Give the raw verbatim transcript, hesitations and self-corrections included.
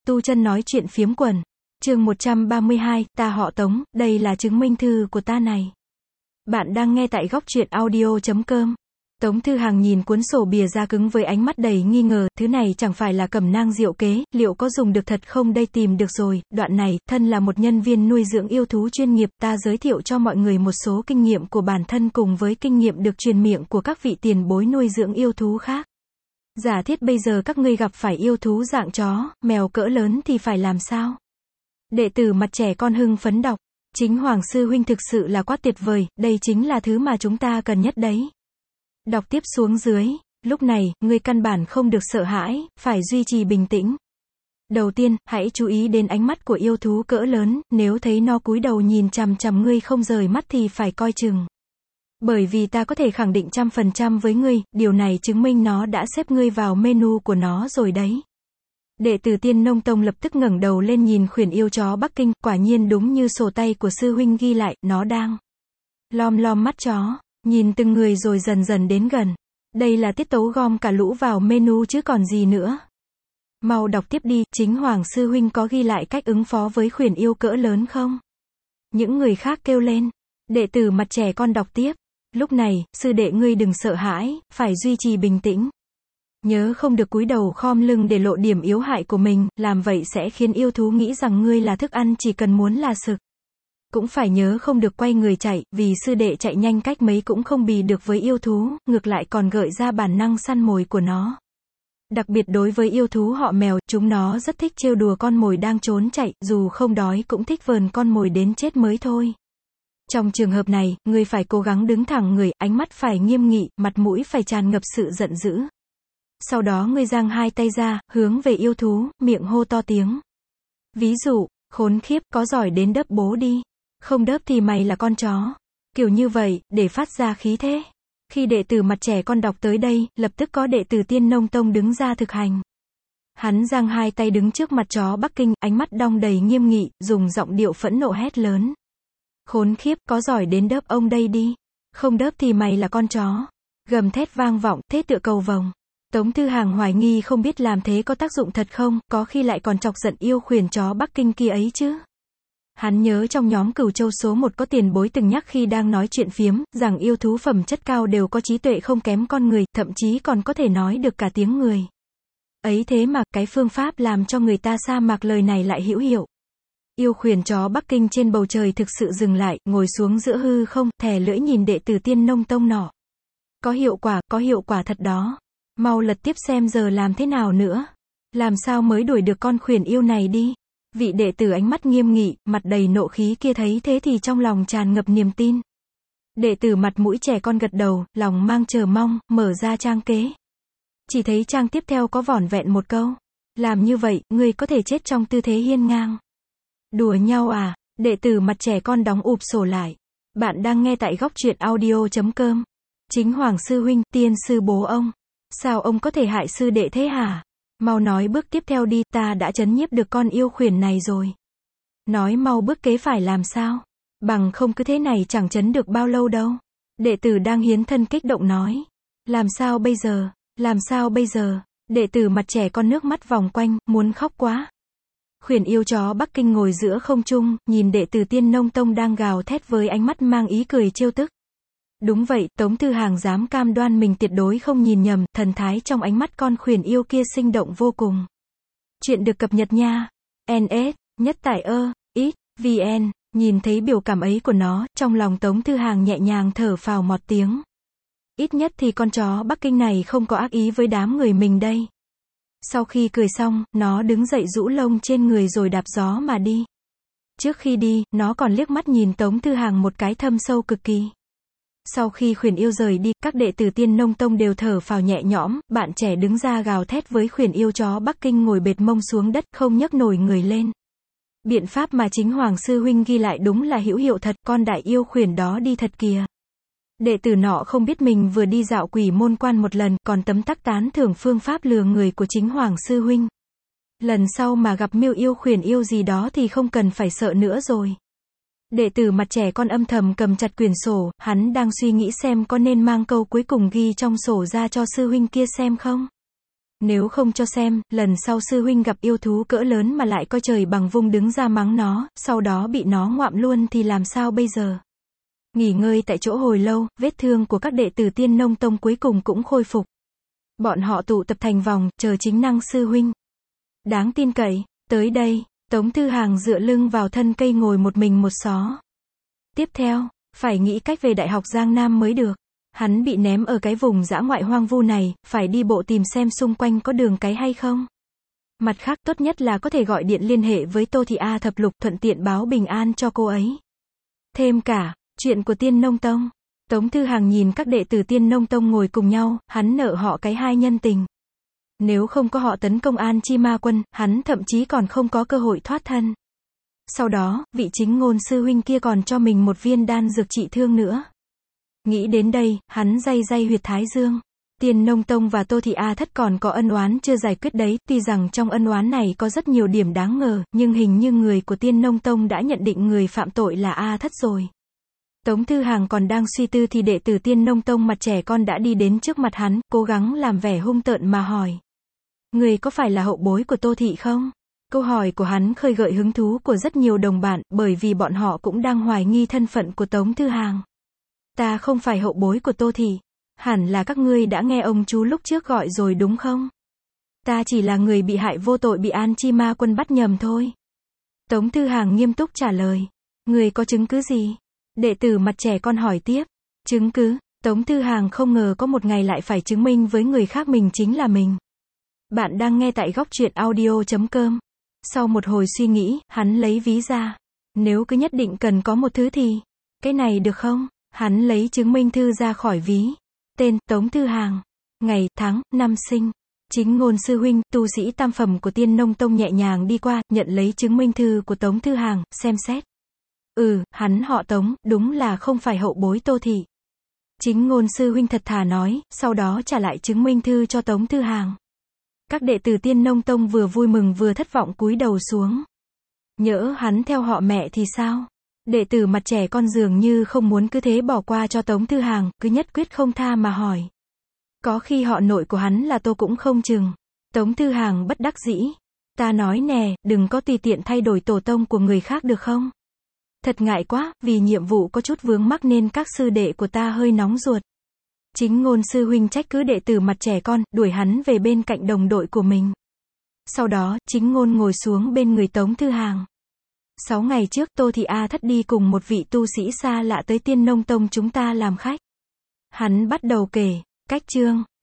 Tu chân nói chuyện phiếm quần. Chương một trăm ba mươi hai, ta họ Tống, đây là chứng minh thư của ta này. Bạn đang nghe tại góc truyện audio chấm com. Tống Thư Hằng nhìn cuốn sổ bìa da cứng với ánh mắt đầy nghi ngờ, thứ này chẳng phải là cẩm nang diệu kế, liệu có dùng được thật không đây tìm được rồi, đoạn này, thân là một nhân viên nuôi dưỡng yêu thú chuyên nghiệp, ta giới thiệu cho mọi người một số kinh nghiệm của bản thân cùng với kinh nghiệm được truyền miệng của các vị tiền bối nuôi dưỡng yêu thú khác. Giả thiết bây giờ các ngươi gặp phải yêu thú dạng chó, mèo cỡ lớn thì phải làm sao? Đệ tử mặt trẻ con hưng phấn đọc. Chính Hoàng sư huynh thực sự là quá tuyệt vời, đây chính là thứ mà chúng ta cần nhất đấy. Đọc tiếp xuống dưới, lúc này, ngươi căn bản không được sợ hãi, phải duy trì bình tĩnh. Đầu tiên, hãy chú ý đến ánh mắt của yêu thú cỡ lớn, nếu thấy nó cúi đầu nhìn chằm chằm ngươi không rời mắt thì phải coi chừng. Bởi vì ta có thể khẳng định trăm phần trăm với ngươi, điều này chứng minh nó đã xếp ngươi vào menu của nó rồi đấy. Đệ tử Tiên Nông Tông lập tức ngẩng đầu lên nhìn khuyển yêu chó Bắc Kinh, quả nhiên đúng như sổ tay của sư huynh ghi lại, nó đang lom lom mắt chó, nhìn từng người rồi dần dần đến gần. Đây là tiết tấu gom cả lũ vào menu chứ còn gì nữa. Mau đọc tiếp đi, chính Hoàng sư huynh có ghi lại cách ứng phó với khuyển yêu cỡ lớn không? Những người khác kêu lên. Đệ tử mặt trẻ con đọc tiếp. Lúc này, sư đệ ngươi đừng sợ hãi, phải duy trì bình tĩnh. Nhớ không được cúi đầu khom lưng để lộ điểm yếu hại của mình, làm vậy sẽ khiến yêu thú nghĩ rằng ngươi là thức ăn chỉ cần muốn là sực. Cũng phải nhớ không được quay người chạy, vì sư đệ chạy nhanh cách mấy cũng không bì được với yêu thú, ngược lại còn gợi ra bản năng săn mồi của nó. Đặc biệt đối với yêu thú họ mèo, chúng nó rất thích trêu đùa con mồi đang trốn chạy, dù không đói cũng thích vờn con mồi đến chết mới thôi. Trong trường hợp này, ngươi phải cố gắng đứng thẳng người, ánh mắt phải nghiêm nghị, mặt mũi phải tràn ngập sự giận dữ. Sau đó ngươi giang hai tay ra, hướng về yêu thú, miệng hô to tiếng. Ví dụ, khốn khiếp, có giỏi đến đớp bố đi. Không đớp thì mày là con chó. Kiểu như vậy, để phát ra khí thế. Khi đệ tử mặt trẻ con đọc tới đây, lập tức có đệ tử Tiên Nông Tông đứng ra thực hành. Hắn giang hai tay đứng trước mặt chó Bắc Kinh, ánh mắt đong đầy nghiêm nghị, dùng giọng điệu phẫn nộ hét lớn. Khốn khiếp, có giỏi đến đớp ông đây đi. Không đớp thì mày là con chó. Gầm thét vang vọng, thế tựa cầu vồng. Tống Thư Hằng hoài nghi không biết làm thế có tác dụng thật không, có khi lại còn chọc giận yêu khuyển chó Bắc Kinh kia ấy chứ. Hắn nhớ trong nhóm Cửu Châu số một có tiền bối từng nhắc khi đang nói chuyện phiếm, rằng yêu thú phẩm chất cao đều có trí tuệ không kém con người, thậm chí còn có thể nói được cả tiếng người. Ấy thế mà, cái phương pháp làm cho người ta sa mạc lời này lại hữu hiệu. Yêu khuyển chó Bắc Kinh trên bầu trời thực sự dừng lại, ngồi xuống giữa hư không, thè lưỡi nhìn đệ tử Tiên Nông Tông nọ. Có hiệu quả, có hiệu quả thật đó. Mau lật tiếp xem giờ làm thế nào nữa. Làm sao mới đuổi được con khuyển yêu này đi. Vị đệ tử ánh mắt nghiêm nghị, mặt đầy nộ khí kia thấy thế thì trong lòng tràn ngập niềm tin. Đệ tử mặt mũi trẻ con gật đầu, lòng mang chờ mong, mở ra trang kế. Chỉ thấy trang tiếp theo có vỏn vẹn một câu. Làm như vậy, ngươi có thể chết trong tư thế hiên ngang. Đùa nhau à? Đệ tử mặt trẻ con đóng ụp sổ lại. Bạn đang nghe tại góc truyện audio chấm com. Chính Hoàng sư huynh, tiên sư bố ông. Sao ông có thể hại sư đệ thế hả? Mau nói bước tiếp theo đi, ta đã trấn nhiếp được con yêu khuyển này rồi. Nói mau bước kế phải làm sao? Bằng không cứ thế này chẳng trấn được bao lâu đâu. Đệ tử đang hiến thân kích động nói. Làm sao bây giờ? Làm sao bây giờ? Đệ tử mặt trẻ con nước mắt vòng quanh, muốn khóc quá. Khuyển yêu chó Bắc Kinh ngồi giữa không trung, nhìn đệ tử Tiên Nông Tông đang gào thét với ánh mắt mang ý cười trêu tức. Đúng vậy, Tống Thư Hằng dám cam đoan mình tuyệt đối không nhìn nhầm, thần thái trong ánh mắt con khuyển yêu kia sinh động vô cùng. Chuyện được cập nhật nha. en ét, nhất tải ơ, ít, vn, nhìn thấy biểu cảm ấy của nó, trong lòng Tống Thư Hằng nhẹ nhàng thở phào một tiếng. Ít nhất thì con chó Bắc Kinh này không có ác ý với đám người mình đây. Sau khi cười xong, nó đứng dậy rũ lông trên người rồi đạp gió mà đi. Trước khi đi, nó còn liếc mắt nhìn Tống Thư Hằng một cái thâm sâu cực kỳ. Sau khi khuyển yêu rời đi, các đệ tử Tiên Nông Tông đều thở phào nhẹ nhõm, bạn trẻ đứng ra gào thét với khuyển yêu chó Bắc Kinh ngồi bệt mông xuống đất, không nhấc nổi người lên. Biện pháp mà chính Hoàng sư huynh ghi lại đúng là hữu hiệu thật, con đại yêu khuyển đó đi thật kìa. Đệ tử nọ không biết mình vừa đi dạo quỷ môn quan một lần, còn tấm tắc tán thưởng phương pháp lừa người của chính Hoàng sư huynh. Lần sau mà gặp miêu yêu khuyển yêu gì đó thì không cần phải sợ nữa rồi. Đệ tử mặt trẻ con âm thầm cầm chặt quyển sổ, hắn đang suy nghĩ xem có nên mang câu cuối cùng ghi trong sổ ra cho sư huynh kia xem không. Nếu không cho xem, lần sau sư huynh gặp yêu thú cỡ lớn mà lại coi trời bằng vung đứng ra mắng nó, sau đó bị nó ngoạm luôn thì làm sao bây giờ? Nghỉ ngơi tại chỗ hồi lâu, vết thương của các đệ tử Tiên Nông Tông cuối cùng cũng khôi phục. Bọn họ tụ tập thành vòng, chờ chính năng sư huynh. Đáng tin cậy, tới đây, Tống Thư Hàng dựa lưng vào thân cây ngồi một mình một xó. Tiếp theo, phải nghĩ cách về Đại học Giang Nam mới được. Hắn bị ném ở cái vùng dã ngoại hoang vu này, phải đi bộ tìm xem xung quanh có đường cái hay không. Mặt khác, tốt nhất là có thể gọi điện liên hệ với Tô Thị A Thập Lục, thuận tiện báo bình an cho cô ấy. Thêm cả, chuyện của Tiên Nông Tông. Tống Thư Hàng nhìn các đệ tử Tiên Nông Tông ngồi cùng nhau, hắn nợ họ cái hai nhân tình. Nếu không có họ tấn công An Chi Ma Quân, hắn thậm chí còn không có cơ hội thoát thân. Sau đó, vị chính ngôn sư huynh kia còn cho mình một viên đan dược trị thương nữa. Nghĩ đến đây, hắn day day huyệt thái dương. Tiên Nông Tông và Tô Thị A Thất còn có ân oán chưa giải quyết đấy, tuy rằng trong ân oán này có rất nhiều điểm đáng ngờ, nhưng hình như người của Tiên Nông Tông đã nhận định người phạm tội là A Thất rồi. Tống Thư Hàng còn đang suy tư thì đệ tử Tiên Nông Tông mặt trẻ con đã đi đến trước mặt hắn, cố gắng làm vẻ hung tợn mà hỏi. Người có phải là hậu bối của Tô Thị không? Câu hỏi của hắn khơi gợi hứng thú của rất nhiều đồng bạn, bởi vì bọn họ cũng đang hoài nghi thân phận của Tống Thư Hàng. Ta không phải hậu bối của Tô Thị. Hẳn là các ngươi đã nghe ông chú lúc trước gọi rồi đúng không? Ta chỉ là người bị hại vô tội bị An Chi Ma Quân bắt nhầm thôi. Tống Thư Hàng nghiêm túc trả lời. Người có chứng cứ gì? Đệ tử mặt trẻ con hỏi tiếp. Chứng cứ? Tống Thư Hàng không ngờ có một ngày lại phải chứng minh với người khác mình chính là mình. Bạn đang nghe tại góc truyện audio chấm com. Sau một hồi suy nghĩ, hắn lấy ví ra. Nếu cứ nhất định cần có một thứ thì, cái này được không? Hắn lấy chứng minh thư ra khỏi ví. Tên, Tống Thư Hàng. Ngày, tháng, năm sinh. Chính ngôn sư huynh, tu sĩ tam phẩm của Tiên Nông Tông nhẹ nhàng đi qua, nhận lấy chứng minh thư của Tống Thư Hàng, xem xét. Ừ, hắn họ Tống, đúng là không phải hậu bối Tô Thị. Chính ngôn sư huynh thật thà nói, sau đó trả lại chứng minh thư cho Tống Thư Hàng. Các đệ tử Tiên Nông Tông vừa vui mừng vừa thất vọng cúi đầu xuống. Nhỡ hắn theo họ mẹ thì sao? Đệ tử mặt trẻ con dường như không muốn cứ thế bỏ qua cho Tống Thư Hàng, cứ nhất quyết không tha mà hỏi. Có khi họ nội của hắn là Tô cũng không chừng. Tống Thư Hàng bất đắc dĩ. Ta nói nè, đừng có tùy tiện thay đổi tổ tông của người khác được không? Thật ngại quá, vì nhiệm vụ có chút vướng mắc nên các sư đệ của ta hơi nóng ruột. Chính ngôn sư huynh trách cứ đệ tử mặt trẻ con, đuổi hắn về bên cạnh đồng đội của mình. Sau đó, chính ngôn ngồi xuống bên người Tống Thư Hàng. Sáu ngày trước, Tô Thị A Thất đi cùng một vị tu sĩ xa lạ tới Tiên Nông Tông chúng ta làm khách. Hắn bắt đầu kể, cách chương,